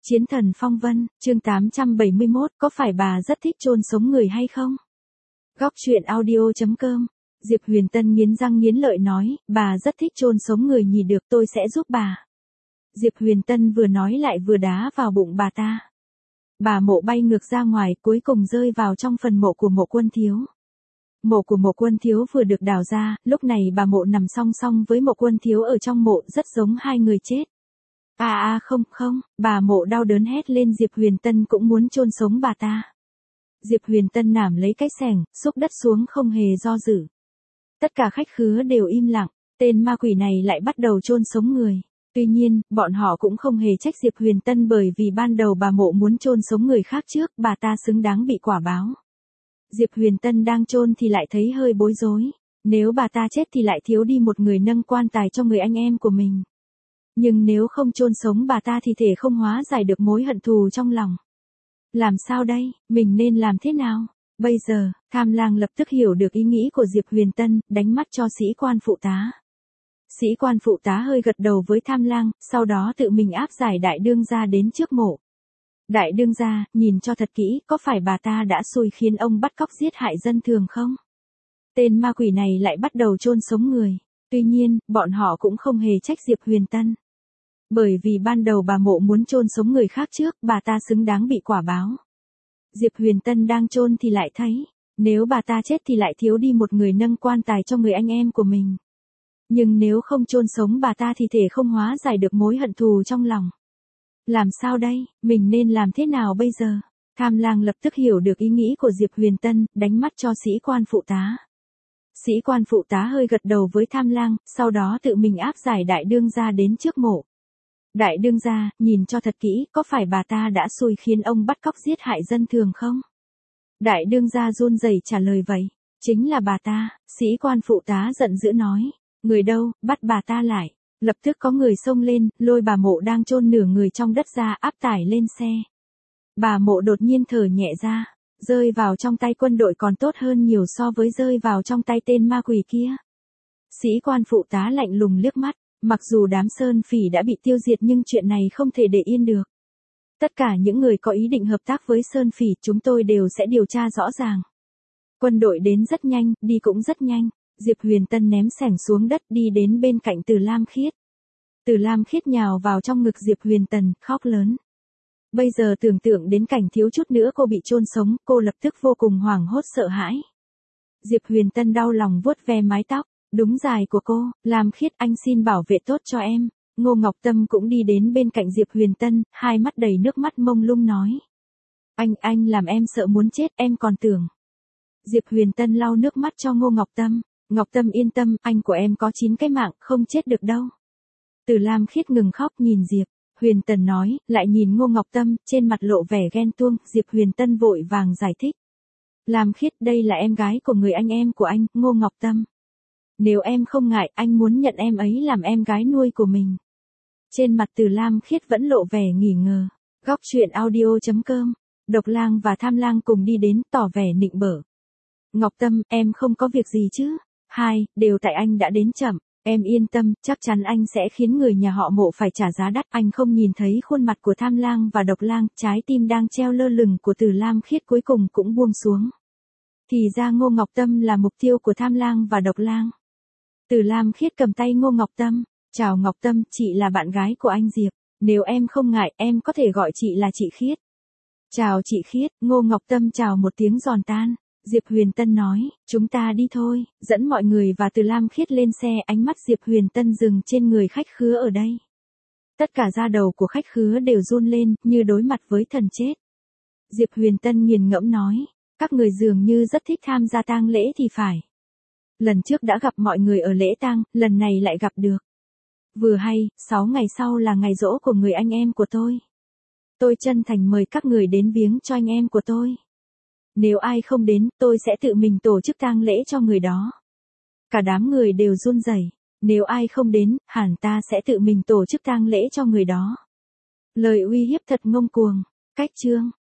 Chiến thần phong vân, chương 871, có phải bà rất thích chôn sống người hay không? Góc truyện audio.com. Diệp Huyền Tân nghiến răng nghiến lợi nói, bà rất thích chôn sống người nhỉ, được, tôi sẽ giúp bà. Diệp Huyền Tân vừa nói lại vừa đá vào bụng bà ta. Bà Mộ bay ngược ra ngoài, cuối cùng rơi vào trong phần mộ của Mộ Quân Thiếu. Mộ của Mộ Quân Thiếu vừa được đào ra, lúc này bà Mộ nằm song song với Mộ Quân Thiếu ở trong mộ, rất giống hai người chết. Không, bà Mộ đau đớn hét lên. Diệp Huyền Tân cũng muốn chôn sống bà ta. Diệp Huyền Tân nảm lấy cái xẻng, xúc đất xuống không hề do dự. Tất cả khách khứa đều im lặng, tên ma quỷ này lại bắt đầu chôn sống người. Tuy nhiên, bọn họ cũng không hề trách Diệp Huyền Tân, bởi vì ban đầu bà Mộ muốn chôn sống người khác trước, bà ta xứng đáng bị quả báo. Diệp Huyền Tân đang chôn thì lại thấy hơi bối rối. Nếu bà ta chết thì lại thiếu đi một người nâng quan tài cho người anh em của mình. Nhưng nếu không chôn sống bà ta thì thể không hóa giải được mối hận thù trong lòng. Làm sao đây, mình nên làm thế nào? Bây giờ, Tham Lang lập tức hiểu được ý nghĩ của Diệp Huyền Tân, đánh mắt cho sĩ quan phụ tá. Sĩ quan phụ tá hơi gật đầu với Tham Lang, sau đó tự mình áp giải Đại Đương gia đến trước mộ. Đại Đương gia, nhìn cho thật kỹ, có phải bà ta đã xui khiến ông bắt cóc giết hại dân thường không? Tên ma quỷ này lại bắt đầu chôn sống người. Tuy nhiên, bọn họ cũng không hề trách Diệp Huyền Tân. Bởi vì ban đầu bà Mộ muốn chôn sống người khác trước, bà ta xứng đáng bị quả báo. Diệp Huyền Tân đang chôn thì lại thấy, nếu bà ta chết thì lại thiếu đi một người nâng quan tài cho người anh em của mình. Nhưng nếu không chôn sống bà ta thì thể không hóa giải được mối hận thù trong lòng. Làm sao đây, mình nên làm thế nào bây giờ? Tham Lang lập tức hiểu được ý nghĩ của Diệp Huyền Tân, đánh mắt cho sĩ quan phụ tá. Sĩ quan phụ tá hơi gật đầu với Tham Lang, sau đó tự mình áp giải Đại Đương gia đến trước mộ. Đại Đương gia, nhìn cho thật kỹ, có phải bà ta đã xui khiến ông bắt cóc giết hại dân thường không? Đại Đương gia run rẩy trả lời, vậy, chính là bà ta. Sĩ quan phụ tá giận dữ nói, người đâu, bắt bà ta lại. Lập tức có người xông lên, lôi bà Mộ đang chôn nửa người trong đất ra, áp tải lên xe. Bà Mộ đột nhiên thở nhẹ ra, rơi vào trong tay quân đội còn tốt hơn nhiều so với rơi vào trong tay tên ma quỷ kia. Sĩ quan phụ tá lạnh lùng liếc mắt, mặc dù đám Sơn Phỉ đã bị tiêu diệt nhưng chuyện này không thể để yên được. Tất cả những người có ý định hợp tác với Sơn Phỉ, chúng tôi đều sẽ điều tra rõ ràng. Quân đội đến rất nhanh, đi cũng rất nhanh. Diệp Huyền Tân ném xẻng xuống đất, đi đến bên cạnh Từ Lam Khiết. Từ Lam Khiết nhào vào trong ngực Diệp Huyền Tân, khóc lớn. Bây giờ tưởng tượng đến cảnh thiếu chút nữa cô bị chôn sống, cô lập tức vô cùng hoảng hốt sợ hãi. Diệp Huyền Tân đau lòng vuốt ve mái tóc, đúng dài của cô. Lam Khiết, anh xin bảo vệ tốt cho em. Ngô Ngọc Tâm cũng đi đến bên cạnh Diệp Huyền Tân, hai mắt đầy nước mắt mông lung nói. Anh làm em sợ muốn chết, em còn tưởng. Diệp Huyền Tân lau nước mắt cho Ngô Ngọc Tâm. Ngọc Tâm yên tâm, anh của em có 9 cái mạng, không chết được đâu. Từ Lam Khiết ngừng khóc nhìn Diệp Huyền Tân nói, lại nhìn Ngô Ngọc Tâm, trên mặt lộ vẻ ghen tuông. Diệp Huyền Tân vội vàng giải thích. Lam Khiết, đây là em gái của người anh em của anh, Ngô Ngọc Tâm. Nếu em không ngại, anh muốn nhận em ấy làm em gái nuôi của mình. Trên mặt Từ Lam Khiết vẫn lộ vẻ nghi ngờ. Góc truyện audio.com. Độc Lang và Tham Lang cùng đi đến, tỏ vẻ nịnh bợ. Ngọc Tâm, em không có việc gì chứ? Đều tại anh đã đến chậm. Em yên tâm, chắc chắn anh sẽ khiến người nhà họ Mộ phải trả giá đắt. Anh không nhìn thấy khuôn mặt của Tham Lang và Độc Lang, trái tim đang treo lơ lửng của Từ Lam Khiết cuối cùng cũng buông xuống. Thì ra Ngô Ngọc Tâm là mục tiêu của Tham Lang và Độc Lang. Từ Lam Khiết cầm tay Ngô Ngọc Tâm. Chào Ngọc Tâm, chị là bạn gái của anh Diệp. Nếu em không ngại, em có thể gọi chị là chị Khiết. Chào chị Khiết. Ngô Ngọc Tâm chào một tiếng giòn tan. Diệp Huyền Tân nói, chúng ta đi thôi, dẫn mọi người và Từ Lam Khiết lên xe. Ánh mắt Diệp Huyền Tân dừng trên người khách khứa ở đây. Tất cả da đầu của khách khứa đều run lên, như đối mặt với thần chết. Diệp Huyền Tân nghiền ngẫm nói, các người dường như rất thích tham gia tang lễ thì phải. Lần trước đã gặp mọi người ở lễ tang, lần này lại gặp được. Vừa hay, 6 ngày sau là ngày giỗ của người anh em của tôi. Tôi chân thành mời các người đến viếng cho anh em của tôi. Nếu ai không đến, tôi sẽ tự mình tổ chức tang lễ cho người đó. Cả đám người đều run rẩy. Nếu ai không đến, hẳn ta sẽ tự mình tổ chức tang lễ cho người đó. Lời uy hiếp thật ngông cuồng. Cách chương.